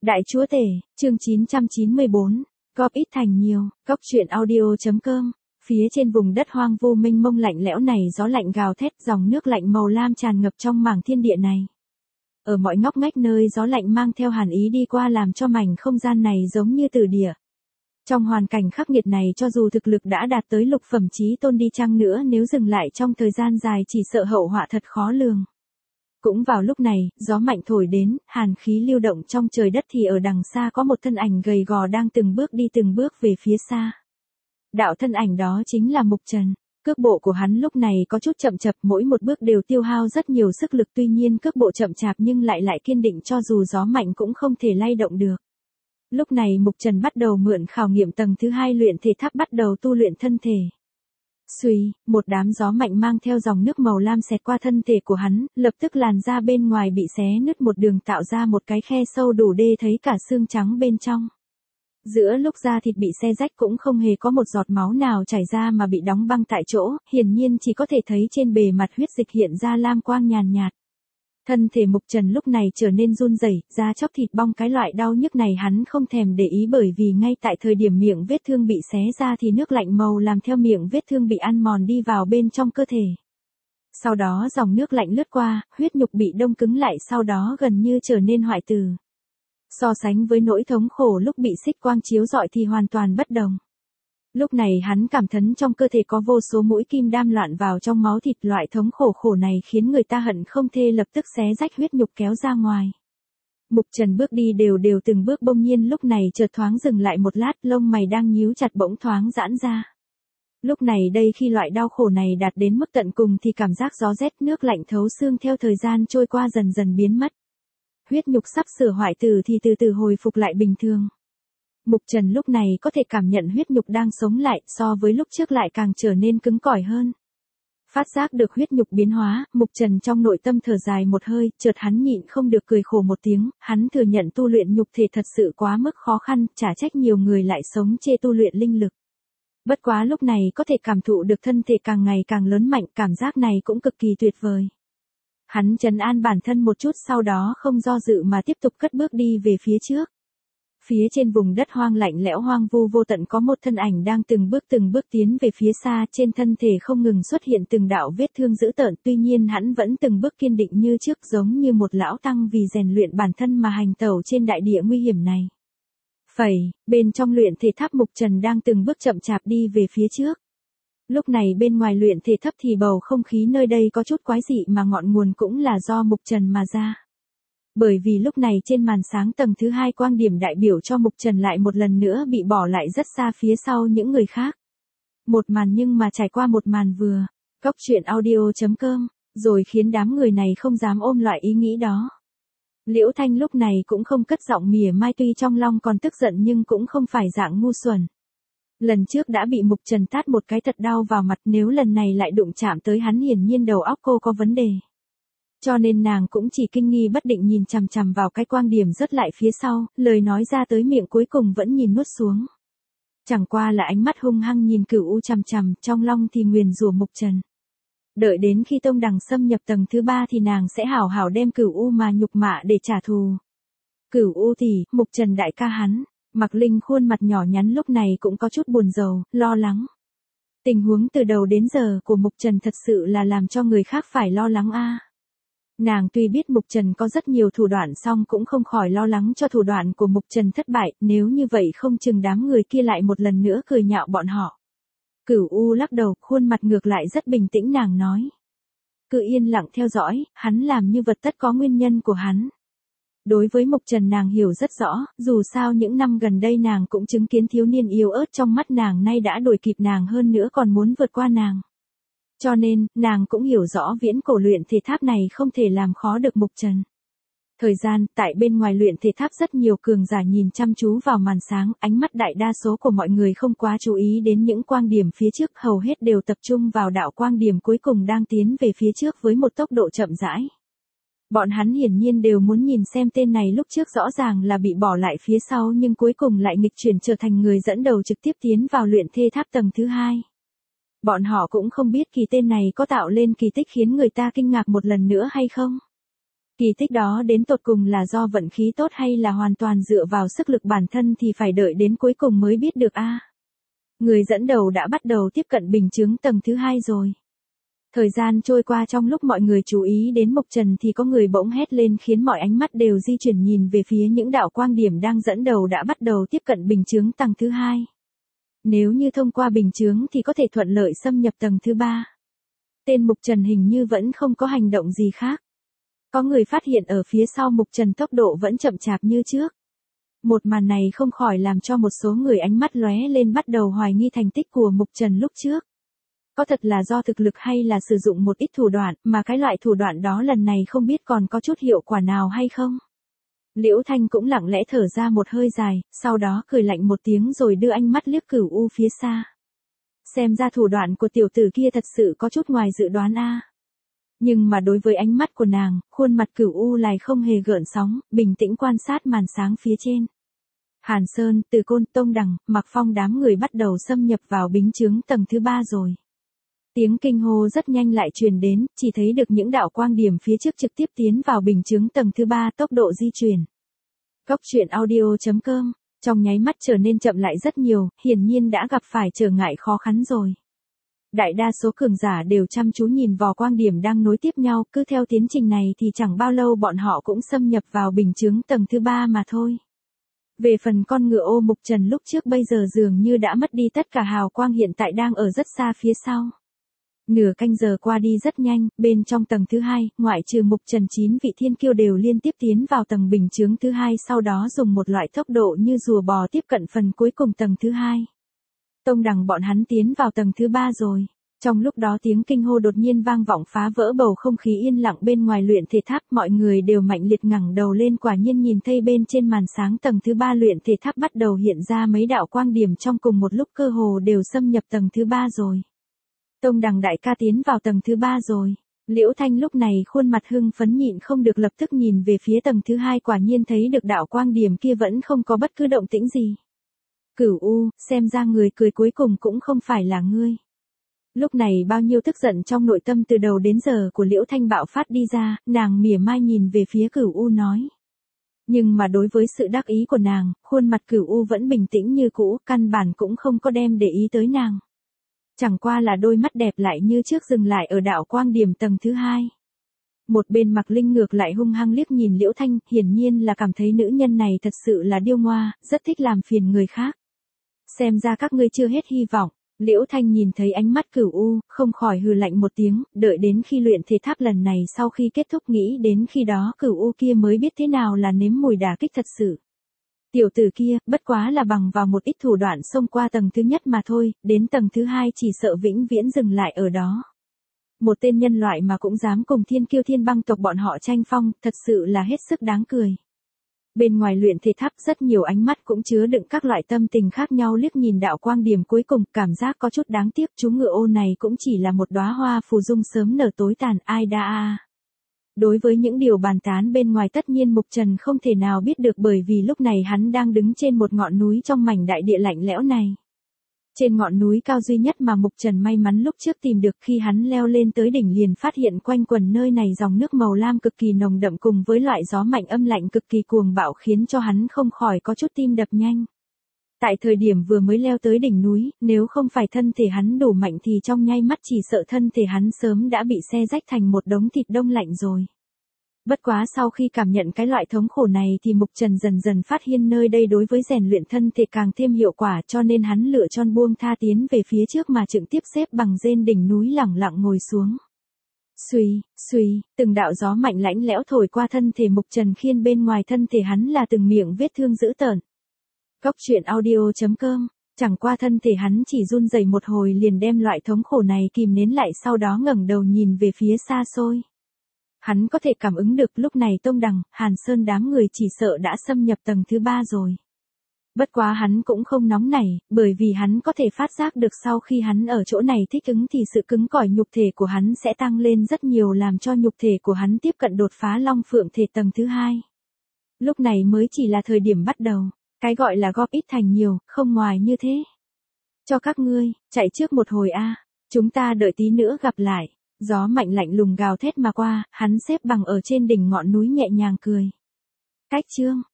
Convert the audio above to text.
Đại Chúa Tể, chương 994, góp ít thành nhiều, góc truyện audio.com. Phía trên vùng đất hoang vu mênh mông lạnh lẽo này, gió lạnh gào thét, dòng nước lạnh màu lam tràn ngập trong mảng thiên địa này. Ở mọi ngóc ngách nơi gió lạnh mang theo hàn ý đi qua làm cho mảnh không gian này giống như tử địa. Trong hoàn cảnh khắc nghiệt này, cho dù thực lực đã đạt tới lục phẩm chí tôn đi chăng nữa, nếu dừng lại trong thời gian dài chỉ sợ hậu họa thật khó lường. Cũng vào lúc này, gió mạnh thổi đến, hàn khí lưu động trong trời đất thì ở đằng xa có một thân ảnh gầy gò đang từng bước về phía xa. Đạo thân ảnh đó chính là Mục Trần. Cước bộ của hắn lúc này có chút chậm chạp, mỗi một bước đều tiêu hao rất nhiều sức lực, tuy nhiên cước bộ chậm chạp nhưng lại kiên định, cho dù gió mạnh cũng không thể lay động được. Lúc này Mục Trần bắt đầu mượn khảo nghiệm tầng thứ 2 luyện thể tháp, bắt đầu tu luyện thân thể. Xuy, một đám gió mạnh mang theo dòng nước màu lam xẹt qua thân thể của hắn, lập tức làn da bên ngoài bị xé nứt một đường, tạo ra một cái khe sâu đủ để thấy cả xương trắng bên trong. Giữa lúc da thịt bị xé rách cũng không hề có một giọt máu nào chảy ra mà bị đóng băng tại chỗ, hiển nhiên chỉ có thể thấy trên bề mặt huyết dịch hiện ra lam quang nhàn nhạt. Thân thể Mục Trần lúc này trở nên run rẩy, da chóc thịt bong, cái loại đau nhức này hắn không thèm để ý, bởi vì ngay tại thời điểm miệng vết thương bị xé ra thì nước lạnh màu làm theo miệng vết thương bị ăn mòn đi vào bên trong cơ thể. Sau đó dòng nước lạnh lướt qua, huyết nhục bị đông cứng lại, sau đó gần như trở nên hoại tử. So sánh với nỗi thống khổ lúc bị xích quang chiếu rọi thì hoàn toàn bất đồng. Lúc này hắn cảm thấy trong cơ thể có vô số mũi kim đam loạn vào trong máu thịt, loại thống khổ này khiến người ta hận không thể lập tức xé rách huyết nhục kéo ra ngoài. Mục Trần bước đi đều từng bước, bỗng nhiên lúc này chợt thoáng dừng lại một lát, lông mày đang nhíu chặt bỗng thoáng giãn ra. Lúc này đây khi loại đau khổ này đạt đến mức tận cùng thì cảm giác gió rét nước lạnh thấu xương theo thời gian trôi qua dần dần biến mất. Huyết nhục sắp sửa hoại tử thì từ từ hồi phục lại bình thường. Mục Trần lúc này có thể cảm nhận huyết nhục đang sống lại, so với lúc trước lại càng trở nên cứng cỏi hơn. Phát giác được huyết nhục biến hóa, Mục Trần trong nội tâm thở dài một hơi, chợt hắn nhịn không được cười khổ một tiếng, hắn thừa nhận tu luyện nhục thể thật sự quá mức khó khăn, chả trách nhiều người lại sống chê tu luyện linh lực. Bất quá lúc này có thể cảm thụ được thân thể càng ngày càng lớn mạnh, cảm giác này cũng cực kỳ tuyệt vời. Hắn trấn an bản thân một chút, sau đó không do dự mà tiếp tục cất bước đi về phía trước. Phía trên vùng đất hoang lạnh lẽo hoang vu vô tận có một thân ảnh đang từng bước tiến về phía xa, trên thân thể không ngừng xuất hiện từng đạo vết thương dữ tợn, tuy nhiên hắn vẫn từng bước kiên định như trước, giống như một lão tăng vì rèn luyện bản thân mà hành tẩu trên đại địa nguy hiểm này. Bên trong luyện thể tháp Mục Trần đang từng bước chậm chạp đi về phía trước. Lúc này bên ngoài luyện thể tháp thì bầu không khí nơi đây có chút quái dị, mà ngọn nguồn cũng là do Mục Trần mà ra. Bởi vì lúc này trên màn sáng tầng thứ 2 quang điểm đại biểu cho Mục Trần lại một lần nữa bị bỏ lại rất xa phía sau những người khác. Một màn nhưng mà trải qua một màn vừa, góc truyện audio.com, rồi khiến đám người này không dám ôm loại ý nghĩ đó. Liễu Thanh lúc này cũng không cất giọng mỉa mai, tuy trong lòng còn tức giận nhưng cũng không phải dạng ngu xuẩn. Lần trước đã bị Mục Trần tát một cái thật đau vào mặt, nếu lần này lại đụng chạm tới hắn hiển nhiên đầu óc cô có vấn đề. Cho nên nàng cũng chỉ kinh nghi bất định nhìn chằm chằm vào cái quang điểm rất lại phía sau, lời nói ra tới miệng cuối cùng vẫn nhìn nuốt xuống. Chẳng qua là ánh mắt hung hăng nhìn Cửu U chằm chằm, trong lòng thì nguyền rủa Mục Trần. Đợi đến khi Tông Đằng xâm nhập tầng thứ 3 thì nàng sẽ hảo hảo đem Cửu U mà nhục mạ để trả thù. Cửu U thì, Mục Trần đại ca hắn. Mạc Linh khuôn mặt nhỏ nhắn lúc này cũng có chút buồn rầu, lo lắng. Tình huống từ đầu đến giờ của Mục Trần thật sự là làm cho người khác phải lo lắng a. Nàng tuy biết Mục Trần có rất nhiều thủ đoạn, song cũng không khỏi lo lắng cho thủ đoạn của Mục Trần thất bại, nếu như vậy không chừng đám người kia lại một lần nữa cười nhạo bọn họ. Cửu U lắc đầu, khuôn mặt ngược lại rất bình tĩnh, nàng nói. Cứ yên lặng theo dõi, hắn làm như vật tất có nguyên nhân của hắn. Đối với Mục Trần nàng hiểu rất rõ, dù sao những năm gần đây nàng cũng chứng kiến thiếu niên yếu ớt trong mắt nàng nay đã đuổi kịp nàng, hơn nữa còn muốn vượt qua nàng. Cho nên, nàng cũng hiểu rõ viễn cổ luyện thể tháp này không thể làm khó được Mục Trần. Thời gian, tại bên ngoài luyện thể tháp rất nhiều cường giả nhìn chăm chú vào màn sáng, ánh mắt đại đa số của mọi người không quá chú ý đến những quang điểm phía trước, hầu hết đều tập trung vào đạo quang điểm cuối cùng đang tiến về phía trước với một tốc độ chậm rãi. Bọn hắn hiển nhiên đều muốn nhìn xem tên này lúc trước rõ ràng là bị bỏ lại phía sau nhưng cuối cùng lại nghịch chuyển trở thành người dẫn đầu trực tiếp tiến vào luyện thể tháp tầng thứ 2. Bọn họ cũng không biết kỳ tên này có tạo lên kỳ tích khiến người ta kinh ngạc một lần nữa hay không. Kỳ tích đó đến tột cùng là do vận khí tốt hay là hoàn toàn dựa vào sức lực bản thân thì phải đợi đến cuối cùng mới biết được a. Người dẫn đầu đã bắt đầu tiếp cận bình chướng tầng thứ 2 rồi. Thời gian trôi qua, trong lúc mọi người chú ý đến Mục Trần thì có người bỗng hét lên khiến mọi ánh mắt đều di chuyển nhìn về phía những đạo quang điểm đang dẫn đầu đã bắt đầu tiếp cận bình chướng tầng thứ 2. Nếu như thông qua bình chướng thì có thể thuận lợi xâm nhập tầng thứ 3. Tên Mục Trần hình như vẫn không có hành động gì khác. Có người phát hiện ở phía sau Mục Trần tốc độ vẫn chậm chạp như trước. Một màn này không khỏi làm cho một số người ánh mắt lóe lên bắt đầu hoài nghi thành tích của Mục Trần lúc trước. Có thật là do thực lực hay là sử dụng một ít thủ đoạn mà cái loại thủ đoạn đó lần này không biết còn có chút hiệu quả nào hay không? Liễu Thanh cũng lặng lẽ thở ra một hơi dài, sau đó cười lạnh một tiếng rồi đưa ánh mắt liếc Cửu U phía xa. Xem ra thủ đoạn của tiểu tử kia thật sự có chút ngoài dự đoán a. Nhưng mà đối với ánh mắt của nàng, khuôn mặt Cửu U lại không hề gợn sóng, bình tĩnh quan sát màn sáng phía trên. Hàn Sơn, Từ Côn, Tông Đằng, Mạc Phong đám người bắt đầu xâm nhập vào bính chướng tầng thứ 3 rồi. Tiếng kinh hô rất nhanh lại truyền đến, chỉ thấy được những đạo quang điểm phía trước trực tiếp tiến vào bình chướng tầng thứ 3 tốc độ di chuyển. Góc truyện audio.com, trong nháy mắt trở nên chậm lại rất nhiều, hiển nhiên đã gặp phải trở ngại khó khăn rồi. Đại đa số cường giả đều chăm chú nhìn vào quang điểm đang nối tiếp nhau, cứ theo tiến trình này thì chẳng bao lâu bọn họ cũng xâm nhập vào bình chướng tầng thứ 3 mà thôi. Về phần con ngựa ô Mục Trần lúc trước bây giờ dường như đã mất đi tất cả hào quang, hiện tại đang ở rất xa phía sau. Nửa canh giờ qua đi rất nhanh, bên trong tầng thứ 2, ngoại trừ Mục Trần 9 vị thiên kiêu đều liên tiếp tiến vào tầng bình chướng thứ 2, sau đó dùng một loại tốc độ như rùa bò tiếp cận phần cuối cùng tầng thứ 2. Tông Đằng bọn hắn tiến vào tầng thứ 3 rồi. Trong lúc đó tiếng kinh hô đột nhiên vang vọng phá vỡ bầu không khí yên lặng bên ngoài luyện thể tháp, mọi người đều mạnh liệt ngẩng đầu lên, quả nhiên nhìn thấy bên trên màn sáng tầng thứ 3 luyện thể tháp bắt đầu hiện ra mấy đạo quang điểm trong cùng một lúc, cơ hồ đều xâm nhập tầng thứ 3 rồi. Tông Đằng đại ca tiến vào tầng thứ 3 rồi. Liễu Thanh lúc này khuôn mặt hưng phấn nhịn không được lập tức nhìn về phía tầng thứ 2, quả nhiên thấy được đạo quang điểm kia vẫn không có bất cứ động tĩnh gì. Cửu U, xem ra người cười cuối cùng cũng không phải là ngươi. Lúc này bao nhiêu tức giận trong nội tâm từ đầu đến giờ của Liễu Thanh bạo phát đi ra, nàng mỉa mai nhìn về phía Cửu U nói. Nhưng mà đối với sự đắc ý của nàng, khuôn mặt Cửu U vẫn bình tĩnh như cũ, căn bản cũng không có đem để ý tới nàng. Chẳng qua là đôi mắt đẹp lại như trước dừng lại ở đạo quang điểm tầng thứ 2. Một bên Mạc Linh ngược lại hung hăng liếc nhìn Liễu Thanh, hiển nhiên là cảm thấy nữ nhân này thật sự là điêu ngoa, rất thích làm phiền người khác. Xem ra các ngươi chưa hết hy vọng. Liễu Thanh nhìn thấy ánh mắt Cửu U, không khỏi hừ lạnh một tiếng, đợi đến khi luyện thể tháp lần này sau khi kết thúc nghĩ đến khi đó Cửu U kia mới biết thế nào là nếm mùi đả kích thật sự. Tiểu tử kia, bất quá là bằng vào một ít thủ đoạn xông qua tầng thứ nhất mà thôi, đến tầng thứ 2 chỉ sợ vĩnh viễn dừng lại ở đó. Một tên nhân loại mà cũng dám cùng thiên kiêu thiên băng tộc bọn họ tranh phong, thật sự là hết sức đáng cười. Bên ngoài luyện thể tháp rất nhiều ánh mắt cũng chứa đựng các loại tâm tình khác nhau liếc nhìn đạo quang điểm cuối cùng, cảm giác có chút đáng tiếc, chú ngựa ô này cũng chỉ là một đóa hoa phù dung sớm nở tối tàn, ai đa a. Đối với những điều bàn tán bên ngoài tất nhiên Mục Trần không thể nào biết được, bởi vì lúc này hắn đang đứng trên một ngọn núi trong mảnh đại địa lạnh lẽo này. Trên ngọn núi cao duy nhất mà Mục Trần may mắn lúc trước tìm được, khi hắn leo lên tới đỉnh liền phát hiện quanh quần nơi này dòng nước màu lam cực kỳ nồng đậm cùng với loại gió mạnh âm lạnh cực kỳ cuồng bạo khiến cho hắn không khỏi có chút tim đập nhanh. Tại thời điểm vừa mới leo tới đỉnh núi, nếu không phải thân thể hắn đủ mạnh thì trong nháy mắt chỉ sợ thân thể hắn sớm đã bị xé rách thành một đống thịt đông lạnh rồi. Bất quá sau khi cảm nhận cái loại thống khổ này thì Mục Trần dần dần phát hiện nơi đây đối với rèn luyện thân thể càng thêm hiệu quả, cho nên hắn lựa chọn buông tha tiến về phía trước mà trực tiếp xếp bằng trên đỉnh núi lẳng lặng ngồi xuống. Xuy, xuy, từng đạo gió mạnh lãnh lẽo thổi qua thân thể Mục Trần khiến bên ngoài thân thể hắn là từng miệng vết thương dữ tợn. Góc truyện audio.com, chẳng qua thân thể hắn chỉ run rẩy một hồi liền đem loại thống khổ này kìm nén lại, sau đó ngẩng đầu nhìn về phía xa xôi. Hắn có thể cảm ứng được lúc này Tông Đằng, Hàn Sơn đám người chỉ sợ đã xâm nhập tầng thứ 3 rồi. Bất quá hắn cũng không nóng nảy, bởi vì hắn có thể phát giác được sau khi hắn ở chỗ này thích ứng thì sự cứng cỏi nhục thể của hắn sẽ tăng lên rất nhiều, làm cho nhục thể của hắn tiếp cận đột phá Long Phượng thể tầng thứ 2. Lúc này mới chỉ là thời điểm bắt đầu, cái gọi là góp ít thành nhiều, không ngoài như thế. Cho các ngươi, chạy trước một hồi a, chúng ta đợi tí nữa gặp lại. Gió mạnh lạnh lùng gào thét mà qua, hắn xếp bằng ở trên đỉnh ngọn núi nhẹ nhàng cười. Cách chương